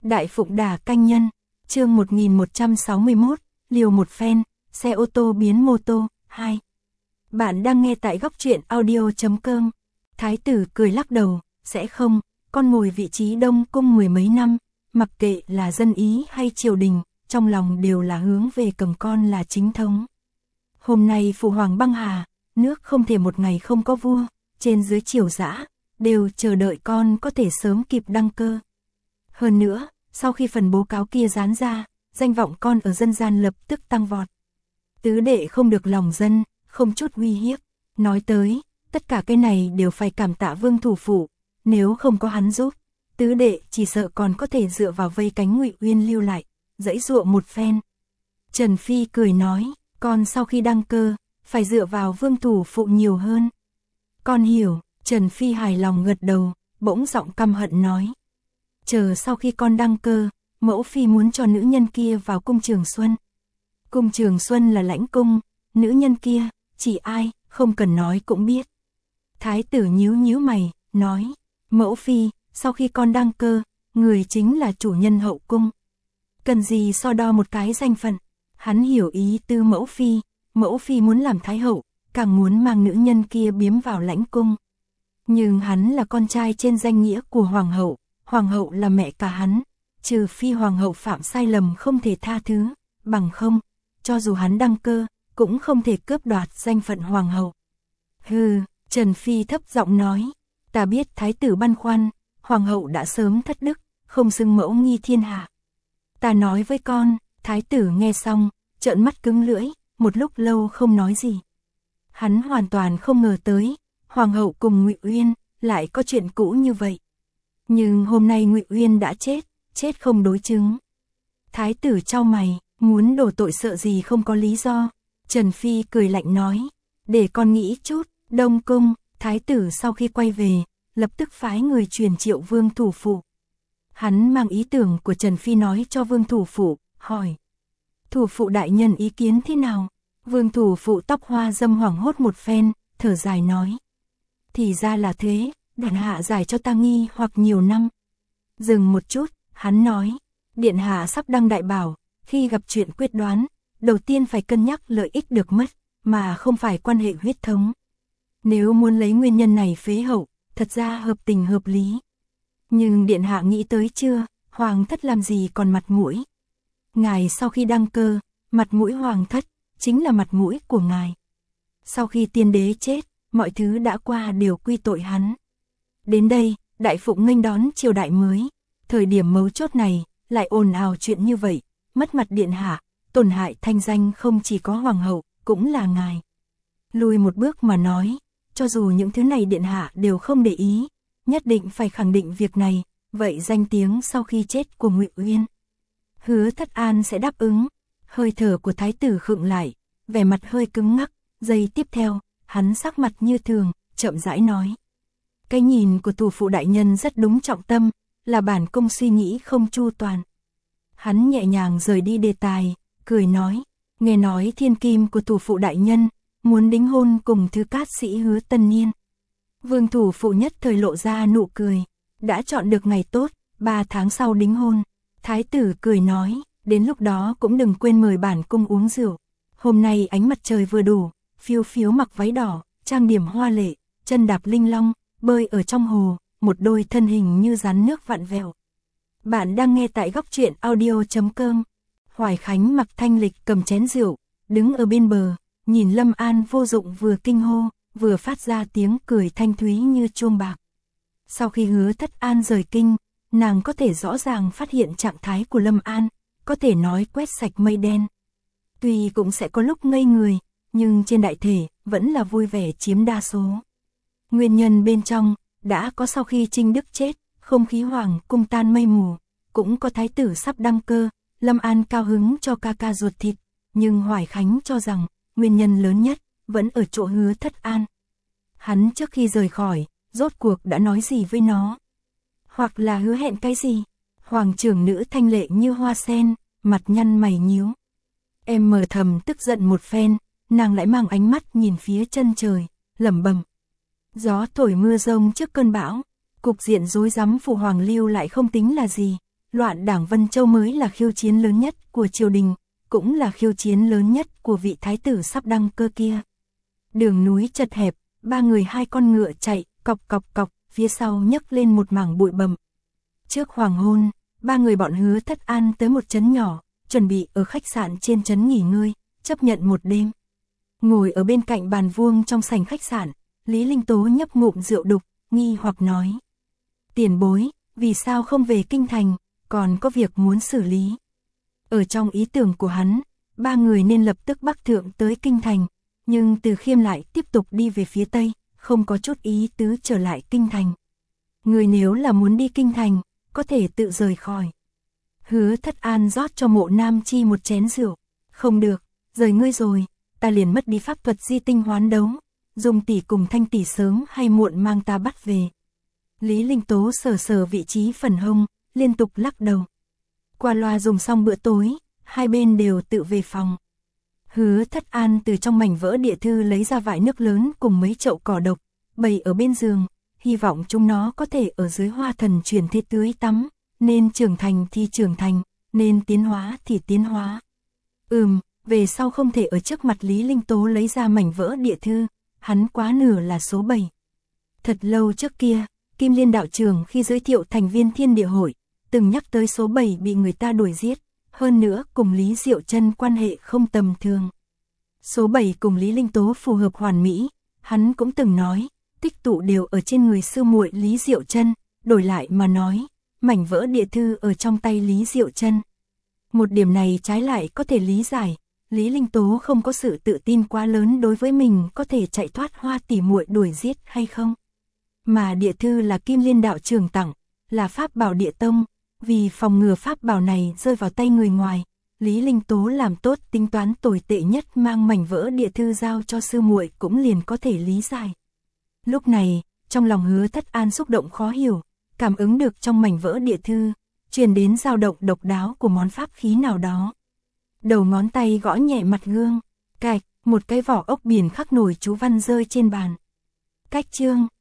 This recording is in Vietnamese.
Đại Phụng Đả Canh Nhân, chương 1161, liều một phen, xe ô tô biến mô tô, 2. Bạn đang nghe tại góc truyện audio.com. Thái tử cười lắc đầu, sẽ không, con ngồi vị trí Đông Cung mười mấy năm, mặc kệ là dân ý hay triều đình, trong lòng đều là hướng về cầm con là chính thống. Hôm nay Phụ Hoàng băng hà, nước không thể một ngày không có vua, trên dưới triều dã đều chờ đợi con có thể sớm kịp đăng cơ. Hơn nữa, sau khi phần bố cáo kia dán ra, danh vọng con ở dân gian lập tức tăng vọt. Tứ đệ không được lòng dân, không chút uy hiếp. Nói tới, tất cả cái này đều phải cảm tạ Vương thủ phủ, nếu không có hắn giúp, tứ đệ chỉ sợ còn có thể dựa vào vây cánh Ngụy Uyên lưu lại, dãy dụa một phen. Trần Phi cười nói, con sau khi đăng cơ, phải dựa vào Vương thủ phụ nhiều hơn. Con hiểu, Trần Phi hài lòng gật đầu, bỗng giọng căm hận nói. Chờ sau khi con đăng cơ, mẫu phi muốn cho nữ nhân kia vào cung Trường Xuân. Cung Trường Xuân là lãnh cung, nữ nhân kia, chỉ ai, không cần nói cũng biết. Thái tử nhíu nhíu mày, nói, mẫu phi, sau khi con đăng cơ, người chính là chủ nhân hậu cung. Cần gì so đo một cái danh phận, hắn hiểu ý tư mẫu phi muốn làm thái hậu, càng muốn mang nữ nhân kia biếm vào lãnh cung. Nhưng hắn là con trai trên danh nghĩa của hoàng hậu là mẹ cả hắn, trừ phi hoàng hậu phạm sai lầm không thể tha thứ, bằng không, cho dù hắn đăng cơ, cũng không thể cướp đoạt danh phận hoàng hậu. Hừ, Trần Phi thấp giọng nói, ta biết thái tử băn khoăn, hoàng hậu đã sớm thất đức, không xưng mẫu nghi thiên hạ. Ta nói với con, thái tử nghe xong, trợn mắt cứng lưỡi, một lúc lâu không nói gì. Hắn hoàn toàn không ngờ tới, hoàng hậu cùng Ngụy Uyên lại có chuyện cũ như vậy. Nhưng hôm nay Ngụy Uyên đã chết không đối chứng. Thái tử chau mày, muốn đổ tội sợ gì không có lý do. Trần Phi cười lạnh nói, để con nghĩ chút. Đông cung, thái tử sau khi quay về, lập tức phái người truyền triệu Vương thủ phủ. Hắn mang ý tưởng của Trần Phi nói cho Vương thủ phủ, hỏi. Thủ phụ đại nhân ý kiến thế nào? Vương thủ phụ tóc hoa dâm hoảng hốt một phen, thở dài nói. Thì ra là thế, điện hạ giải cho ta nghi hoặc nhiều năm. Dừng một chút, hắn nói, điện hạ sắp đăng đại bảo, khi gặp chuyện quyết đoán, đầu tiên phải cân nhắc lợi ích được mất, mà không phải quan hệ huyết thống. Nếu muốn lấy nguyên nhân này phế hậu, thật ra hợp tình hợp lý. Nhưng điện hạ nghĩ tới chưa, hoàng thất làm gì còn mặt mũi. Ngài sau khi đăng cơ, mặt mũi hoàng thất, chính là mặt mũi của ngài. Sau khi tiên đế chết, mọi thứ đã qua đều quy tội hắn. Đến đây, đại phụng nghênh đón triều đại mới. Thời điểm mấu chốt này, lại ồn ào chuyện như vậy, mất mặt điện hạ, tổn hại thanh danh không chỉ có hoàng hậu, cũng là ngài. Lùi một bước mà nói, cho dù những thứ này điện hạ đều không để ý, nhất định phải khẳng định việc này, vậy danh tiếng sau khi chết của Ngụy Uyên. Hứa Thất An sẽ đáp ứng. Hơi thở của thái tử khựng lại, vẻ mặt hơi cứng ngắc, giây tiếp theo, hắn sắc mặt như thường, chậm rãi nói. Cái nhìn của thủ phụ đại nhân rất đúng trọng tâm, là bản cung suy nghĩ không chu toàn. Hắn nhẹ nhàng rời đi đề tài, cười nói, nghe nói thiên kim của thủ phụ đại nhân, muốn đính hôn cùng thứ cát sĩ Hứa Tân Niên. Vương thủ phụ nhất thời lộ ra nụ cười, đã chọn được ngày tốt, 3 tháng sau đính hôn. Thái tử cười nói, đến lúc đó cũng đừng quên mời bản cung uống rượu. Hôm nay ánh mặt trời vừa đủ, phiêu phiếu mặc váy đỏ, trang điểm hoa lệ, chân đạp linh long, bơi ở trong hồ, một đôi thân hình như rắn nước vặn vẹo. Bạn đang nghe tại góc truyện audio.com. Hoài Khánh mặc thanh lịch cầm chén rượu, đứng ở bên bờ, nhìn Lâm An vô dụng vừa kinh hô, vừa phát ra tiếng cười thanh thúy như chuông bạc. Sau khi Hứa Thất An rời kinh, nàng có thể rõ ràng phát hiện trạng thái của Lâm An, có thể nói quét sạch mây đen. Tuy cũng sẽ có lúc ngây người, nhưng trên đại thể, vẫn là vui vẻ chiếm đa số. Nguyên nhân bên trong, đã có sau khi Trinh Đức chết, không khí hoàng cung tan mây mù, cũng có thái tử sắp đăng cơ, Lâm An cao hứng cho ca ca ruột thịt, nhưng Hoài Khánh cho rằng, nguyên nhân lớn nhất, vẫn ở chỗ Hứa Thất An. Hắn trước khi rời khỏi, rốt cuộc đã nói gì với nó? Hoặc là hứa hẹn cái gì? Hoàng trưởng nữ thanh lệ như hoa sen, mặt nhăn mày nhíu. Em mờ thầm tức giận một phen, nàng lại mang ánh mắt nhìn phía chân trời, lẩm bẩm. Gió thổi mưa rông trước cơn bão, cục diện rối rắm Phụ Hoàng lưu lại không tính là gì, loạn đảng Vân Châu mới là khiêu chiến lớn nhất của triều đình, cũng là khiêu chiến lớn nhất của vị thái tử sắp đăng cơ kia. Đường núi chật hẹp, ba người hai con ngựa chạy, cọc cọc cọc, phía sau nhấc lên một mảng bụi bặm. Trước hoàng hôn, ba người bọn Hứa Thất An tới một trấn nhỏ, chuẩn bị ở khách sạn trên trấn nghỉ ngơi, chấp nhận một đêm. Ngồi ở bên cạnh bàn vuông trong sảnh khách sạn, Lý Linh Tố nhấp ngụm rượu đục, nghi hoặc nói: "Tiền bối, vì sao không về kinh thành, còn có việc muốn xử lý?" Ở trong ý tưởng của hắn, ba người nên lập tức bắc thượng tới kinh thành, nhưng Từ Khiêm lại tiếp tục đi về phía tây, không có chút ý tứ trở lại kinh thành. Người nếu là muốn đi kinh thành, có thể tự rời khỏi. Hứa Thất An rót cho Mộ Nam Chi một chén rượu. "Không được, rời ngươi rồi, ta liền mất đi pháp thuật di tinh hoán đấu. Dung tỷ cùng Thanh tỷ sớm hay muộn mang ta bắt về." Lý Linh Tố sờ sờ vị trí phần hông, liên tục lắc đầu. Qua loa dùng xong bữa tối, hai bên đều tự về phòng. Hứa Thất An từ trong mảnh vỡ địa thư lấy ra vại nước lớn cùng mấy chậu cỏ độc, bày ở bên giường, hy vọng chúng nó có thể ở dưới hoa thần chuyển thế tưới tắm, nên trưởng thành thì trưởng thành, nên tiến hóa thì tiến hóa. Về sau không thể ở trước mặt Lý Linh Tố lấy ra mảnh vỡ địa thư, hắn quá nửa là số 7. Thật lâu trước kia, Kim Liên đạo trưởng khi giới thiệu thành viên Thiên Địa Hội, từng nhắc tới số 7 bị người ta đuổi giết, hơn nữa cùng Lý Diệu Chân quan hệ không tầm thường. Số 7 cùng Lý Linh Tố phù hợp hoàn mỹ, hắn cũng từng nói, tích tụ đều ở trên người sư muội Lý Diệu Chân, đổi lại mà nói, mảnh vỡ địa thư ở trong tay Lý Diệu Chân. Một điểm này trái lại có thể lý giải, Lý Linh Tố không có sự tự tin quá lớn đối với mình có thể chạy thoát Hoa tỷ muội đuổi giết hay không. Mà địa thư là Kim Liên đạo trưởng tặng, là pháp bảo địa tông, vì phòng ngừa pháp bảo này rơi vào tay người ngoài, Lý Linh Tố làm tốt tính toán tồi tệ nhất, mang mảnh vỡ địa thư giao cho sư muội cũng liền có thể lý giải. Lúc này, trong lòng Hứa Thất An xúc động khó hiểu, cảm ứng được trong mảnh vỡ địa thư, truyền đến dao động độc đáo của món pháp khí nào đó. Đầu ngón tay gõ nhẹ mặt gương, cạch, một cái vỏ ốc biển khắc nổi chú văn rơi trên bàn. Cách chương